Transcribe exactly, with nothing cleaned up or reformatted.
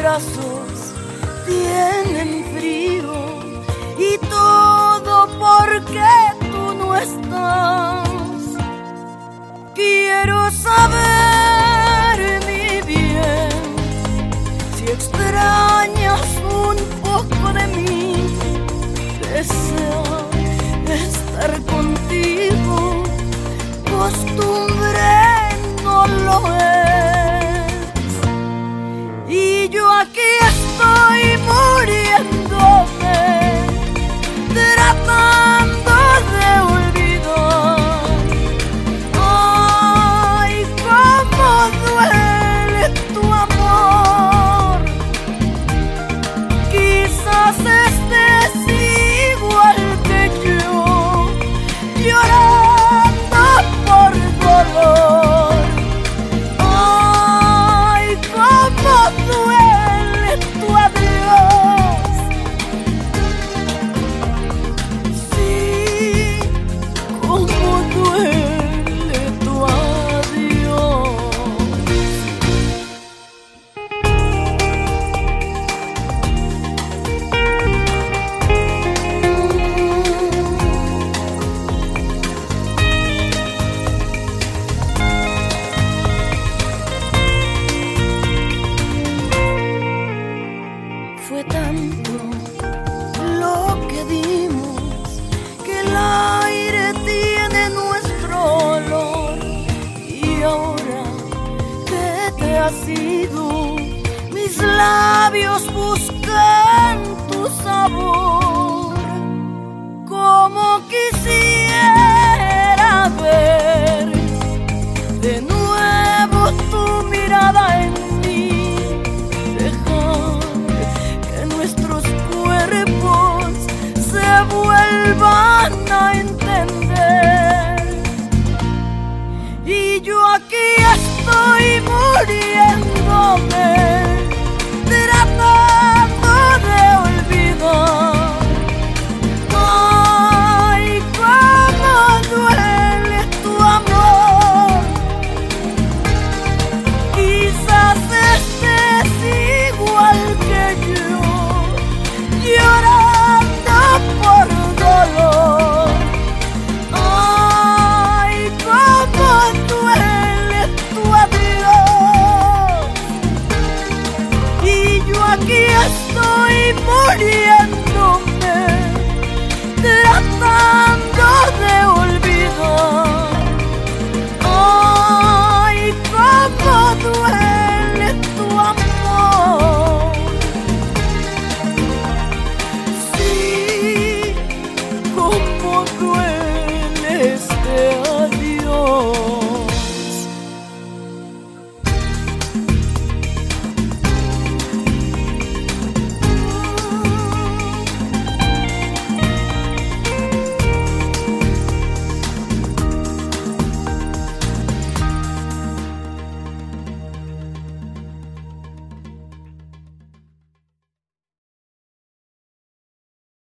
brazos tienen frío y todo porque tú no estás. Quiero saber, mi bien, si extrañas un poco de mí. Deseo estar contigo, costumbre no lo es. Y yo aquí estoy muriéndome, tratando de olvidar. Ay, cómo duele tu amor. Quizás estés igual que yo, llorando por dolor. Ay, cómo duele tu adiós. Sí, cómo duele tu adiós. Fue tanto lo que dimos que el aire tiene nuestro olor. Y ahora que te has ido, mis labios buscan tu sabor. Como quisiera ver de nuevo tu mirada en mí, dejar que nuestros cuerpos se vuelvan a entender. Y yo aquí estoy muriéndome, tratando de olvidar. Ay, cómo duele tu amor. Quizás estés igual que yo, llorando por dolor. Ay, cómo duele tu adiós. Y yo aquí estoy muriendo.